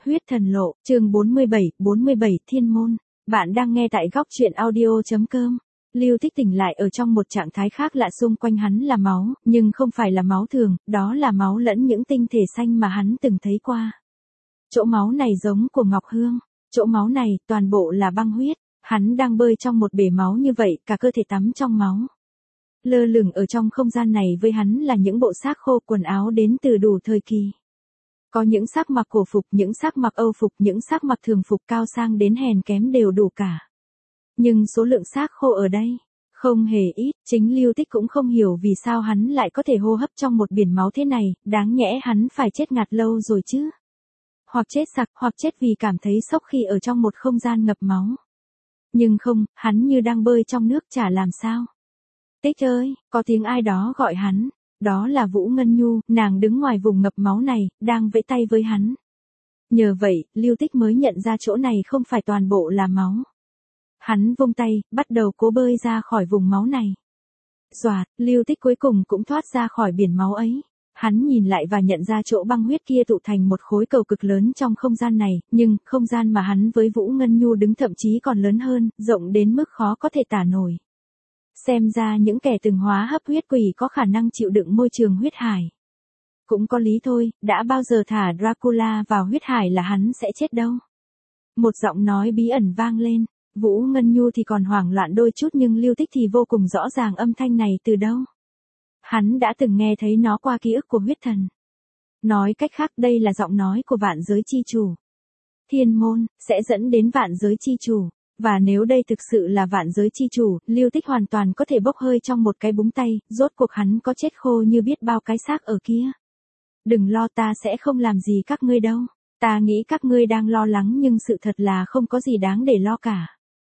Huyết thần lộ, chương 47 Thiên môn. Bạn đang nghe tại góc truyện audio.com. Lưu Tích tỉnh lại ở trong một trạng thái khác lạ, xung quanh hắn là máu, nhưng không phải là máu thường, đó là máu lẫn những tinh thể xanh mà hắn từng thấy qua. Chỗ máu này giống của Ngọc Hương, chỗ máu này toàn bộ là băng huyết, hắn đang bơi trong một bể máu như vậy, cả cơ thể tắm trong máu. Lơ lửng ở trong không gian này với hắn là những bộ xác khô, quần áo đến từ đủ thời kỳ. Có những xác mặc cổ phục, những xác mặc Âu phục, những xác mặc thường phục, cao sang đến hèn kém đều đủ cả. Nhưng số lượng xác khô ở đây không hề ít, chính Lưu Tích cũng không hiểu vì sao hắn lại có thể hô hấp trong một biển máu thế này, đáng nhẽ hắn phải chết ngạt lâu rồi chứ. Hoặc chết sặc, hoặc chết vì cảm thấy sốc khi ở trong một không gian ngập máu. Nhưng không, hắn như đang bơi trong nước, chả làm sao. Tích ơi, có tiếng ai đó gọi hắn. Đó là Vũ Ngân Nhu, nàng đứng ngoài vùng ngập máu này, đang vẫy tay với hắn. Nhờ vậy, Lưu Tích mới nhận ra chỗ này không phải toàn bộ là máu. Hắn vung tay, bắt đầu cố bơi ra khỏi vùng máu này. Xoạt, Lưu Tích cuối cùng cũng thoát ra khỏi biển máu ấy. Hắn nhìn lại và nhận ra chỗ băng huyết kia tụ thành một khối cầu cực lớn trong không gian này, nhưng không gian mà hắn với Vũ Ngân Nhu đứng thậm chí còn lớn hơn, rộng đến mức khó có thể tả nổi. Xem ra những kẻ từng hóa hấp huyết quỷ có khả năng chịu đựng môi trường huyết hải. Cũng có lý thôi, đã bao giờ thả Dracula vào huyết hải là hắn sẽ chết đâu. Một giọng nói bí ẩn vang lên, Vũ Ngân Nhu thì còn hoảng loạn đôi chút nhưng Lưu Tích thì vô cùng rõ ràng âm thanh này từ đâu. Hắn đã từng nghe thấy nó qua ký ức của huyết thần. Nói cách khác, đây là giọng nói của vạn giới chi chủ. Thiên môn, sẽ dẫn đến vạn giới chi chủ. Và nếu đây thực sự là vạn giới chi chủ, Lưu Tích hoàn toàn có thể bốc hơi trong một cái búng tay, rốt cuộc hắn có chết khô như biết bao cái xác ở kia. Đừng lo, ta sẽ không làm gì các ngươi đâu. Ta nghĩ các ngươi đang lo lắng nhưng sự thật là không có gì đáng để lo cả.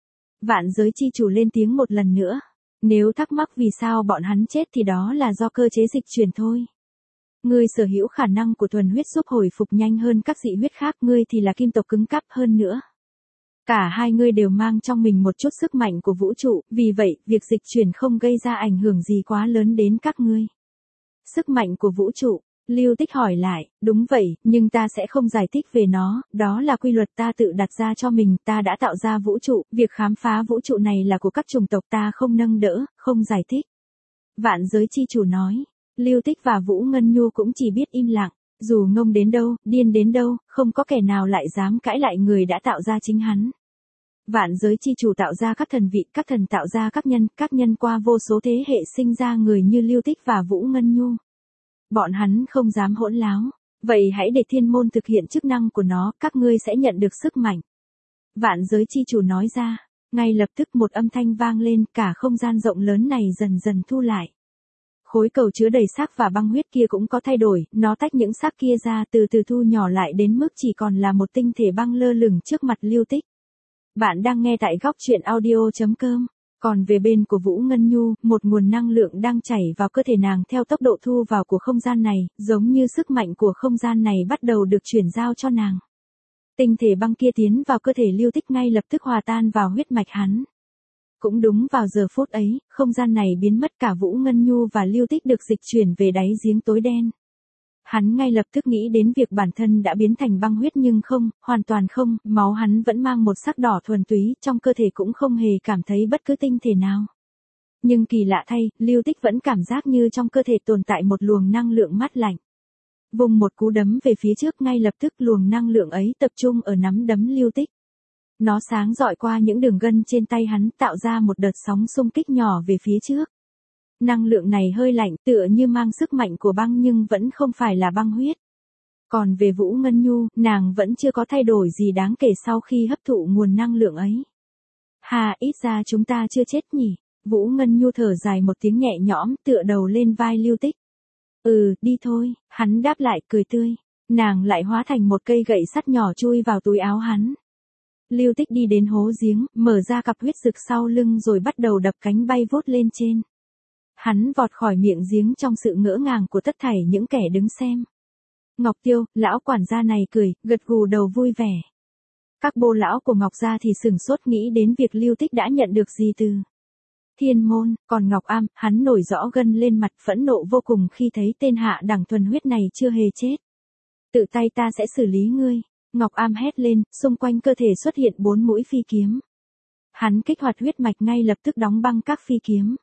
Vạn giới chi chủ lên tiếng một lần nữa. Nếu thắc mắc vì sao bọn hắn chết thì đó là do cơ chế dịch chuyển thôi. Ngươi sở hữu khả năng của thuần huyết giúp hồi phục nhanh hơn các dị huyết khác, ngươi thì là kim tộc cứng cáp hơn nữa. Cả hai ngươi đều mang trong mình một chút sức mạnh của vũ trụ, vì vậy, việc dịch chuyển không gây ra ảnh hưởng gì quá lớn đến các ngươi. Sức mạnh của vũ trụ, Lưu Tích hỏi lại, đúng vậy, nhưng ta sẽ không giải thích về nó, đó là quy luật ta tự đặt ra cho mình, ta đã tạo ra vũ trụ, việc khám phá vũ trụ này là của các chủng tộc, ta không nâng đỡ, không giải thích. Vạn giới chi chủ nói, Lưu Tích và Vũ Ngân Nhu cũng chỉ biết im lặng. Dù ngông đến đâu, điên đến đâu, không có kẻ nào lại dám cãi lại người đã tạo ra chính hắn. Vạn giới chi chủ tạo ra các thần vị, các thần tạo ra các nhân qua vô số thế hệ sinh ra người như Lưu Tích và Vũ Ngân Nhu. Bọn hắn không dám hỗn láo, vậy hãy để thiên môn thực hiện chức năng của nó, các ngươi sẽ nhận được sức mạnh. Vạn giới chi chủ nói ra, ngay lập tức một âm thanh vang lên, cả không gian rộng lớn này dần dần thu lại. Khối cầu chứa đầy xác và băng huyết kia cũng có thay đổi, nó tách những xác kia ra từ từ thu nhỏ lại đến mức chỉ còn là một tinh thể băng lơ lửng trước mặt Lưu Tích. Bạn đang nghe tại góc truyện audio.com. Còn về bên của Vũ Ngân Nhu, một nguồn năng lượng đang chảy vào cơ thể nàng theo tốc độ thu vào của không gian này, giống như sức mạnh của không gian này bắt đầu được chuyển giao cho nàng. Tinh thể băng kia tiến vào cơ thể Lưu Tích ngay lập tức hòa tan vào huyết mạch hắn. Cũng đúng vào giờ phút ấy, không gian này biến mất, cả Vũ Ngân Nhu và Lưu Tích được dịch chuyển về đáy giếng tối đen. Hắn ngay lập tức nghĩ đến việc bản thân đã biến thành băng huyết nhưng không, hoàn toàn không, máu hắn vẫn mang một sắc đỏ thuần túy, trong cơ thể cũng không hề cảm thấy bất cứ tinh thể nào. Nhưng kỳ lạ thay, Lưu Tích vẫn cảm giác như trong cơ thể tồn tại một luồng năng lượng mát lạnh. Vùng một cú đấm về phía trước, ngay lập tức luồng năng lượng ấy tập trung ở nắm đấm Lưu Tích. Nó sáng rọi qua những đường gân trên tay hắn, tạo ra một đợt sóng xung kích nhỏ về phía trước. Năng lượng này hơi lạnh, tựa như mang sức mạnh của băng nhưng vẫn không phải là băng huyết. Còn về Vũ Ngân Nhu, nàng vẫn chưa có thay đổi gì đáng kể sau khi hấp thụ nguồn năng lượng ấy. Hà, ít ra chúng ta chưa chết nhỉ? Vũ Ngân Nhu thở dài một tiếng nhẹ nhõm, tựa đầu lên vai Lưu Tích. Đi thôi, hắn đáp lại cười tươi. Nàng lại hóa thành một cây gậy sắt nhỏ chui vào túi áo hắn. Lưu Tích đi đến hố giếng, mở ra cặp huyết rực sau lưng rồi bắt đầu đập cánh bay vút lên trên. Hắn vọt khỏi miệng giếng trong sự ngỡ ngàng của tất thảy những kẻ đứng xem. Ngọc Tiêu, lão quản gia này cười, gật gù đầu vui vẻ. Các bô lão của Ngọc gia thì sửng sốt nghĩ đến việc Lưu Tích đã nhận được gì từ thiên môn, còn Ngọc Am, hắn nổi rõ gân lên mặt, phẫn nộ vô cùng khi thấy tên hạ đẳng thuần huyết này chưa hề chết. Tự tay ta sẽ xử lý ngươi. Ngọc Am hét lên, xung quanh cơ thể xuất hiện 4 mũi phi kiếm. Hắn kích hoạt huyết mạch ngay lập tức đóng băng các phi kiếm.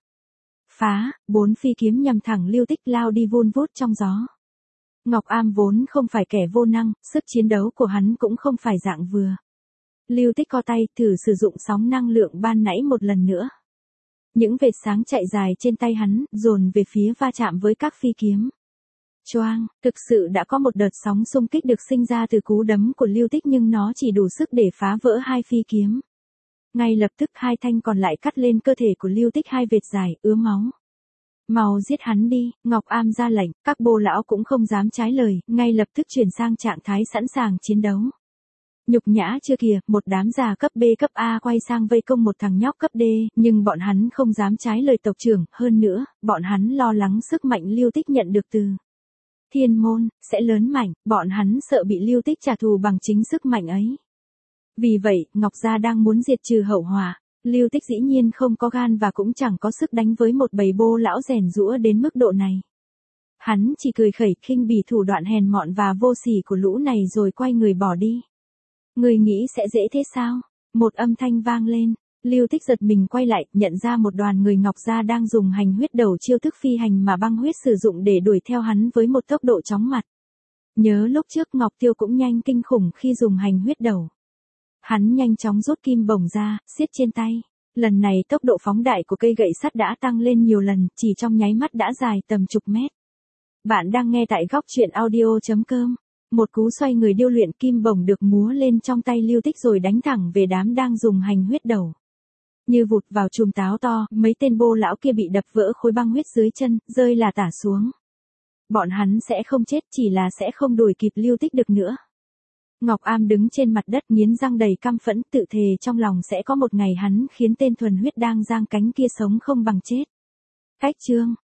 Phá, 4 phi kiếm nhằm thẳng Lưu Tích lao đi vun vút trong gió. Ngọc Am vốn không phải kẻ vô năng, sức chiến đấu của hắn cũng không phải dạng vừa. Lưu Tích co tay thử sử dụng sóng năng lượng ban nãy một lần nữa. Những vệt sáng chạy dài trên tay hắn, dồn về phía va chạm với các phi kiếm. Choang, thực sự đã có một đợt sóng xung kích được sinh ra từ cú đấm của Lưu Tích nhưng nó chỉ đủ sức để phá vỡ 2 phi kiếm. Ngay lập tức 2 thanh còn lại cắt lên cơ thể của Lưu Tích 2 vệt dài, ứa máu. Mau giết hắn đi, Ngọc Am ra lệnh, các bô lão cũng không dám trái lời, ngay lập tức chuyển sang trạng thái sẵn sàng chiến đấu. Nhục nhã chưa kìa, một đám già cấp B cấp A quay sang vây công một thằng nhóc cấp D, nhưng bọn hắn không dám trái lời tộc trưởng, hơn nữa, bọn hắn lo lắng sức mạnh Lưu Tích nhận được từ Thiên Môn, sẽ lớn mạnh, bọn hắn sợ bị Lưu Tích trả thù bằng chính sức mạnh ấy. Vì vậy, Ngọc Gia đang muốn diệt trừ hậu họa. Lưu Tích dĩ nhiên không có gan và cũng chẳng có sức đánh với một bầy bô lão rèn giũa đến mức độ này. Hắn chỉ cười khẩy khinh bỉ thủ đoạn hèn mọn và vô sỉ của lũ này rồi quay người bỏ đi. Người nghĩ sẽ dễ thế sao? Một âm thanh vang lên. Lưu Tích giật mình quay lại, nhận ra một đoàn người Ngọc Gia đang dùng hành huyết đầu chiêu thức phi hành mà băng huyết sử dụng để đuổi theo hắn với một tốc độ chóng mặt. Nhớ lúc trước Ngọc Tiêu cũng nhanh kinh khủng khi dùng hành huyết đầu. Hắn nhanh chóng rút kim bổng ra, siết trên tay. Lần này tốc độ phóng đại của cây gậy sắt đã tăng lên nhiều lần, chỉ trong nháy mắt đã dài tầm chục mét. Bạn đang nghe tại góc truyện audio.com. Một cú xoay người điêu luyện kim bổng được múa lên trong tay Lưu Tích rồi đánh thẳng về đám đang dùng hành huyết đầu. Như vụt vào chùm táo to, mấy tên bô lão kia bị đập vỡ khối băng huyết dưới chân, rơi là tả xuống. Bọn hắn sẽ không chết, chỉ là sẽ không đuổi kịp Lưu Tích được nữa. Ngọc Am đứng trên mặt đất nghiến răng đầy căm phẫn, tự thề trong lòng sẽ có một ngày hắn khiến tên thuần huyết đang giang cánh kia sống không bằng chết. Cách chương